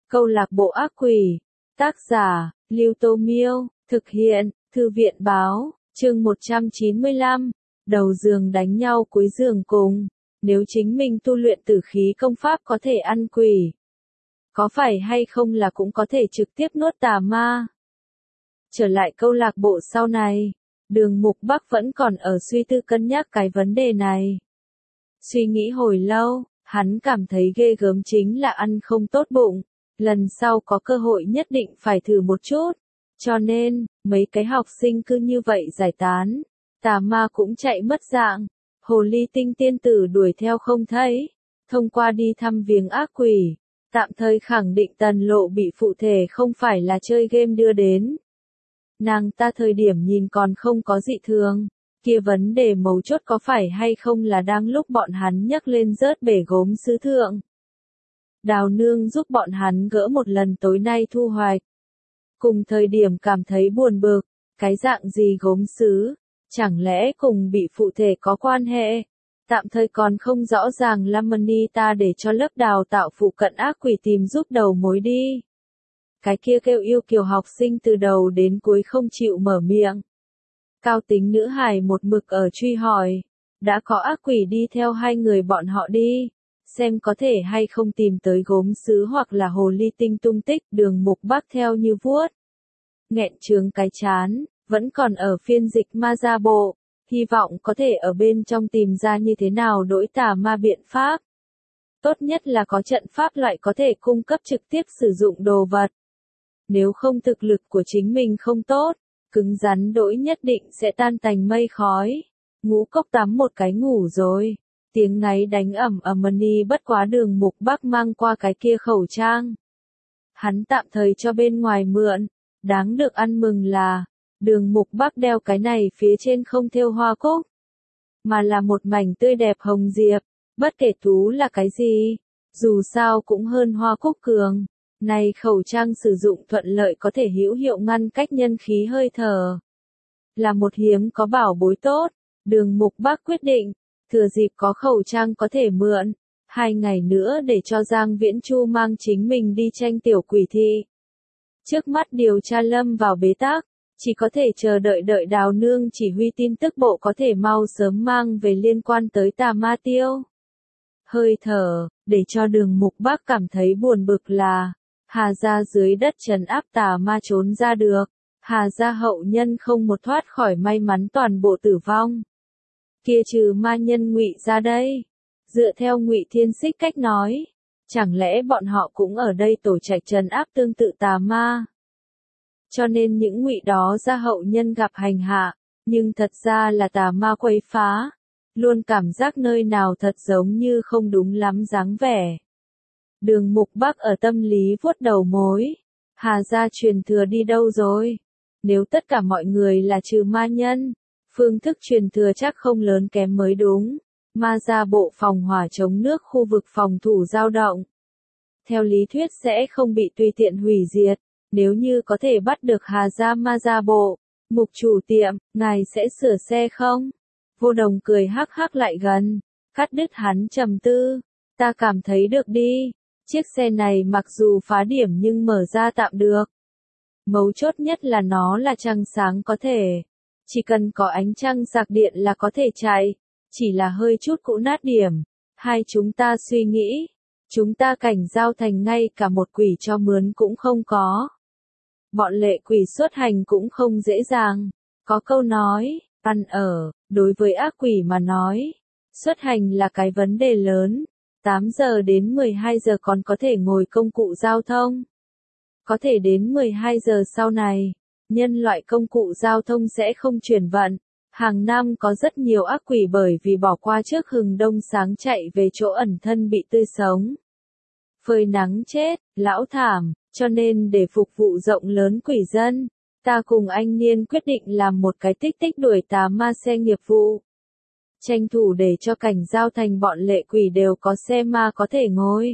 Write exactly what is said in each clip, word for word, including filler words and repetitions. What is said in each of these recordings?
Câu lạc bộ ác quỷ. Tác giả, Lưu Tô Miêu. Thực hiện, Thư viện Báo. Chương một trăm chín mươi lăm. Đầu giường đánh nhau cuối giường cùng. Nếu chính mình tu luyện tử khí công pháp có thể ăn quỷ, có phải hay không là cũng có thể trực tiếp nuốt tà ma? Trở lại câu lạc bộ sau này, Đường Mục Bắc vẫn còn ở suy tư cân nhắc cái vấn đề này. Suy nghĩ hồi lâu, hắn cảm thấy ghê gớm chính là ăn không tốt bụng, lần sau có cơ hội nhất định phải thử một chút. Cho nên, mấy cái học sinh cứ như vậy giải tán, tà ma cũng chạy mất dạng, hồ ly tinh tiên tử đuổi theo không thấy. Thông qua đi thăm viếng ác quỷ, tạm thời khẳng định Tần Lộ bị phụ thể không phải là chơi game đưa đến. Nàng ta thời điểm nhìn còn không có dị thường, kia vấn đề mấu chốt có phải hay không là đang lúc bọn hắn nhấc lên rớt bể gốm sứ thượng. Đào nương giúp bọn hắn gỡ một lần tối nay thu hoạch. Cùng thời điểm cảm thấy buồn bực, cái dạng gì gốm sứ, chẳng lẽ cùng bị phụ thể có quan hệ? Tạm thời còn không rõ ràng Lamani ta để cho lớp đào tạo phụ cận ác quỷ tìm giúp đầu mối đi. Cái kia kêu yêu kiều học sinh từ đầu đến cuối không chịu mở miệng. Cao tính nữ hài một mực ở truy hỏi, đã có ác quỷ đi theo hai người bọn họ đi, xem có thể hay không tìm tới gốm sứ hoặc là hồ ly tinh tung tích. Đường Mục Bắc theo như vuốt, nghẹn trướng cái chán, vẫn còn ở phiên dịch ma gia bộ, hy vọng có thể ở bên trong tìm ra như thế nào đổi tà ma biện pháp. Tốt nhất là có trận pháp loại có thể cung cấp trực tiếp sử dụng đồ vật. Nếu không thực lực của chính mình không tốt, cứng rắn đổi nhất định sẽ tan tành mây khói. Ngũ Cốc tắm một cái ngủ rồi. Tiếng ngáy đánh ẩm ầm ni bất quá Đường Mục Bắc mang qua cái kia khẩu trang. Hắn tạm thời cho bên ngoài mượn. Đáng được ăn mừng là, Đường Mục Bắc đeo cái này phía trên không thêu hoa cúc, mà là một mảnh tươi đẹp hồng diệp. Bất kể tú là cái gì, dù sao cũng hơn hoa cúc cường. Này khẩu trang sử dụng thuận lợi có thể hữu hiệu ngăn cách nhân khí hơi thở. Là một hiếm có bảo bối tốt, Đường Mục Bắc quyết định, thừa dịp có khẩu trang có thể mượn, hai ngày nữa để cho Giang Viễn Chu mang chính mình đi tranh tiểu quỷ thị. Trước mắt điều tra lâm vào bế tắc, chỉ có thể chờ đợi đợi Đào Nương chỉ huy tin tức bộ có thể mau sớm mang về liên quan tới tà ma tiêu. Hơi thở, để cho Đường Mục Bắc cảm thấy buồn bực là, Hà gia dưới đất trấn áp tà ma trốn ra được, Hà gia hậu nhân không một thoát khỏi may mắn toàn bộ tử vong. Kia trừ ma nhân Ngụy ra đây, dựa theo Ngụy Thiên Xích cách nói, chẳng lẽ bọn họ cũng ở đây tổ trạch trấn áp tương tự tà ma? Cho nên những Ngụy đó gia hậu nhân gặp hành hạ, nhưng thật ra là tà ma quấy phá, luôn cảm giác nơi nào thật giống như không đúng lắm dáng vẻ. Đường Mục Bắc ở tâm lý vuốt đầu mối, Hà gia truyền thừa đi đâu rồi? Nếu tất cả mọi người là trừ ma nhân, phương thức truyền thừa chắc không lớn kém mới đúng. Ma gia bộ phòng hỏa chống nước khu vực phòng thủ dao động, theo lý thuyết sẽ không bị tùy tiện hủy diệt. Nếu như có thể bắt được Hà gia ma gia bộ, Mục chủ tiệm, ngài sẽ sửa xe không? Vô Đồng cười hắc hắc lại gần, cắt đứt hắn trầm tư. Ta cảm thấy được đi, chiếc xe này mặc dù phá điểm nhưng mở ra tạm được. Mấu chốt nhất là nó là trăng sáng có thể. Chỉ cần có ánh trăng sạc điện là có thể chạy, chỉ là hơi chút cũ nát điểm. Hai chúng ta suy nghĩ, chúng ta cảnh giao thành ngay cả một quỷ cho mướn cũng không có. Bọn lệ quỷ xuất hành cũng không dễ dàng. Có câu nói, ăn ở, đối với ác quỷ mà nói, xuất hành là cái vấn đề lớn. tám giờ đến mười hai giờ còn có thể ngồi công cụ giao thông. Có thể đến mười hai giờ sau này, nhân loại công cụ giao thông sẽ không chuyển vận. Hàng năm có rất nhiều ác quỷ bởi vì bỏ qua trước hừng đông sáng chạy về chỗ ẩn thân bị tươi sống. Phơi nắng chết, lão thảm, cho nên để phục vụ rộng lớn quỷ dân, ta cùng anh Niên quyết định làm một cái tích tích đuổi tà ma xe nghiệp vụ. Tranh thủ để cho cảnh giao thành bọn lệ quỷ đều có xe ma có thể ngồi.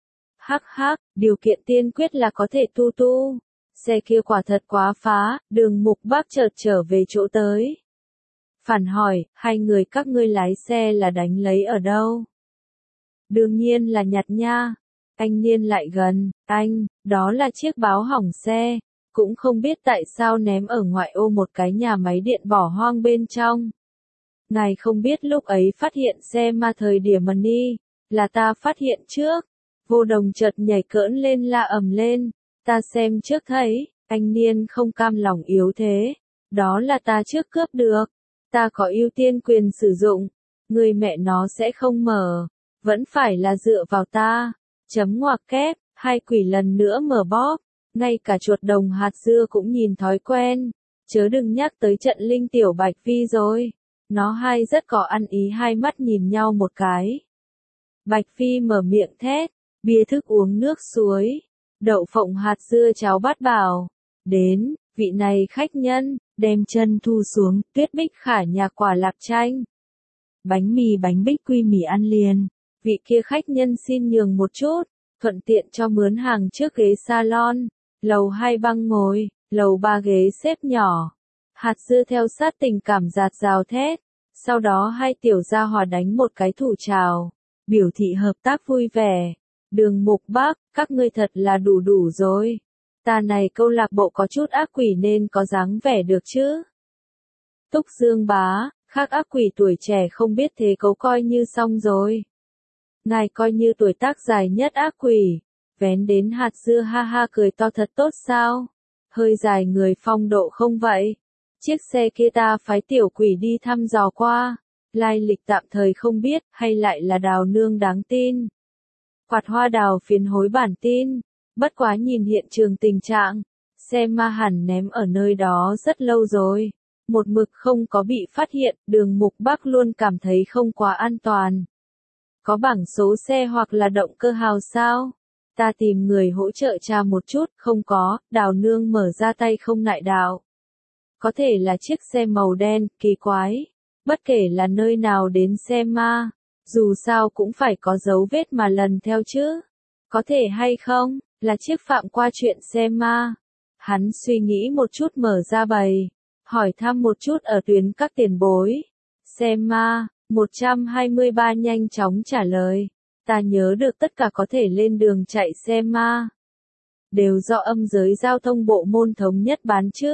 Hắc hắc, điều kiện tiên quyết là có thể tu tu. Xe kia quả thật quá phá. Đường Mục Bắc chợt trở về chỗ tới. Phản hỏi, hai người các ngươi lái xe là đánh lấy ở đâu? Đương nhiên là nhặt nha. Anh Niên lại gần, anh, đó là chiếc báo hỏng xe, cũng không biết tại sao ném ở ngoại ô một cái nhà máy điện bỏ hoang bên trong. Ngài không biết lúc ấy phát hiện xe ma thời điểm mần đi, là ta phát hiện trước. Vô Đồng chợt nhảy cỡn lên la ầm lên, ta xem trước thấy, anh Niên không cam lòng yếu thế, đó là ta trước cướp được, ta có ưu tiên quyền sử dụng, người mẹ nó sẽ không mở, vẫn phải là dựa vào ta, chấm ngoặc kép, hai quỷ lần nữa mở bóp, ngay cả chuột đồng hạt dưa cũng nhìn thói quen, chớ đừng nhắc tới trận linh tiểu bạch vi rồi, nó hai rất có ăn ý hai mắt nhìn nhau một cái. Bạch Phi mở miệng thét, bia thức uống nước suối, đậu phộng hạt dưa cháo bát bảo, đến, vị này khách nhân, đem chân thu xuống, Tuyết Bích Khả nhà quả lạc chanh. Bánh mì bánh bích quy mì ăn liền, vị kia khách nhân xin nhường một chút, thuận tiện cho mướn hàng trước ghế salon, lầu hai băng ngồi, lầu ba ghế xếp nhỏ. Hạt dưa theo sát tình cảm giạt rào thét, sau đó hai tiểu gia hòa đánh một cái thủ chào, biểu thị hợp tác vui vẻ. Đường Mục Bác, các ngươi thật là đủ đủ rồi. Ta này câu lạc bộ có chút ác quỷ nên có dáng vẻ được chứ. Túc Dương Bá, khác ác quỷ tuổi trẻ không biết thế cấu coi như xong rồi. Ngài coi như tuổi tác dài nhất ác quỷ, vén đến hạt dưa ha ha cười to thật tốt sao? Hơi dài người phong độ không vậy? Chiếc xe kia ta phái tiểu quỷ đi thăm dò qua, lai lịch tạm thời không biết, hay lại là đào nương đáng tin. Quạt hoa đào phiến hối bản tin, bất quá nhìn hiện trường tình trạng, xe ma hẳn ném ở nơi đó rất lâu rồi, một mực không có bị phát hiện, Đường Mục Bác luôn cảm thấy không quá an toàn. Có bảng số xe hoặc là động cơ hào sao? Ta tìm người hỗ trợ tra một chút, không có, đào nương mở ra tay không nại đạo. Có thể là chiếc xe màu đen, kỳ quái, bất kể là nơi nào đến xe ma. Dù sao cũng phải có dấu vết mà lần theo chứ. Có thể hay không, là chiếc phạm qua chuyện xe ma. Hắn suy nghĩ một chút mở ra bày. Hỏi thăm một chút ở tuyến các tiền bối. Xe ma, một trăm hai mươi ba nhanh chóng trả lời. Ta nhớ được tất cả có thể lên đường chạy xe ma. Đều do âm giới giao thông bộ môn thống nhất bán chứ.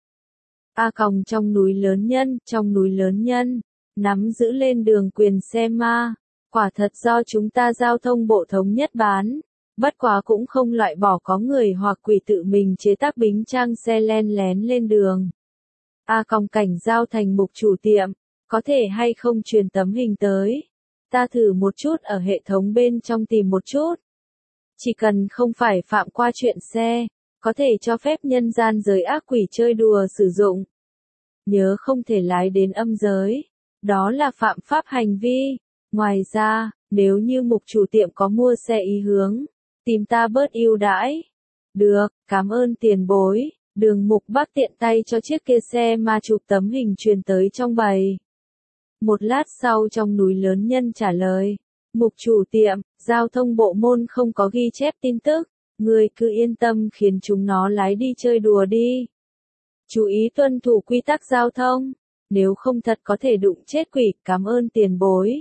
A còng trong núi lớn nhân, trong núi lớn nhân. Nắm giữ lên đường quyền xe ma, quả thật do chúng ta giao thông bộ thống nhất bán, bất quá cũng không loại bỏ có người hoặc quỷ tự mình chế tác bính trang xe len lén lên đường. A còng cảnh giao thành mục chủ tiệm, có thể hay không truyền tấm hình tới, ta thử một chút ở hệ thống bên trong tìm một chút. Chỉ cần không phải phạm qua chuyện xe, có thể cho phép nhân gian giới ác quỷ chơi đùa sử dụng. Nhớ không thể lái đến âm giới. Đó là phạm pháp hành vi. Ngoài ra, nếu như mục chủ tiệm có mua xe ý hướng, tìm ta bớt ưu đãi. Được, cảm ơn tiền bối. Đường Mục Bác tiện tay cho chiếc kia xe mà chụp tấm hình truyền tới trong bầy. Một lát sau trong núi lớn nhân trả lời. Mục chủ tiệm, giao thông bộ môn không có ghi chép tin tức. Người cứ yên tâm khiến chúng nó lái đi chơi đùa đi. Chú ý tuân thủ quy tắc giao thông. Nếu không thật có thể đụng chết quỷ, cảm ơn tiền bối.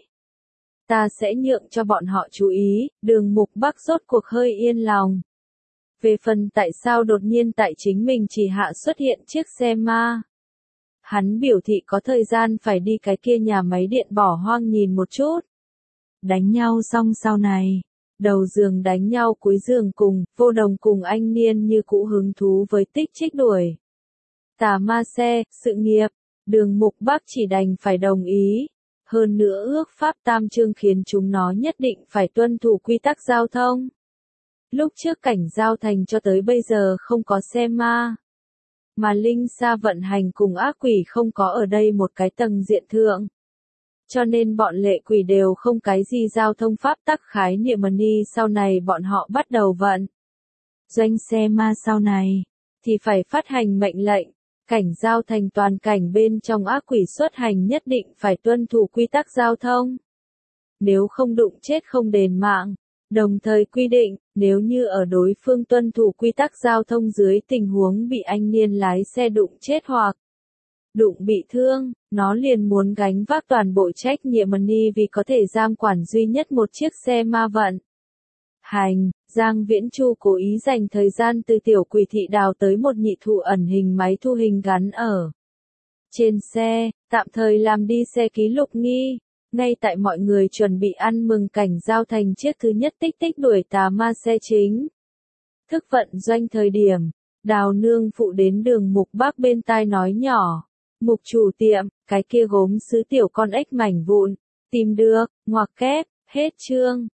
Ta sẽ nhượng cho bọn họ chú ý, Đường Mục Bác rốt cuộc hơi yên lòng. Về phần tại sao đột nhiên tại chính mình chỉ hạ xuất hiện chiếc xe ma. Hắn biểu thị có thời gian phải đi cái kia nhà máy điện bỏ hoang nhìn một chút. Đánh nhau xong sau này, đầu giường đánh nhau cuối giường cùng, Vô Đồng cùng anh Niên như cũ hứng thú với tích trích đuổi. Tà ma xe, sự nghiệp. Đường Mục Bác chỉ đành phải đồng ý. Hơn nữa ước pháp tam chương khiến chúng nó nhất định phải tuân thủ quy tắc giao thông. Lúc trước cảnh giao thành cho tới bây giờ không có xe ma. Mà linh sa vận hành cùng ác quỷ không có ở đây một cái tầng diện thượng. Cho nên bọn lệ quỷ đều không cái gì giao thông pháp tắc khái niệm mà ni sau này bọn họ bắt đầu vận. Doanh xe ma sau này, thì phải phát hành mệnh lệnh. Cảnh giao thành toàn cảnh bên trong ác quỷ xuất hành nhất định phải tuân thủ quy tắc giao thông. Nếu không đụng chết không đền mạng. Đồng thời quy định, nếu như ở đối phương tuân thủ quy tắc giao thông dưới tình huống bị anh Niên lái xe đụng chết hoặc đụng bị thương, nó liền muốn gánh vác toàn bộ trách nhiệm money vì có thể giam quản duy nhất một chiếc xe ma vận. Hành, Giang Viễn Chu cố ý dành thời gian từ tiểu quỷ thị đào tới một nhị thụ ẩn hình máy thu hình gắn ở trên xe, tạm thời làm đi xe ký lục nghi. Ngay tại mọi người chuẩn bị ăn mừng cảnh giao thành chiếc thứ nhất tích tích đuổi tà ma xe chính thức vận doanh thời điểm, Đào nương phụ đến đường Mục Bác bên tai nói nhỏ. Mục chủ tiệm, cái kia gốm sứ tiểu con ếch mảnh vụn, tìm được, ngoặc kép, hết chương.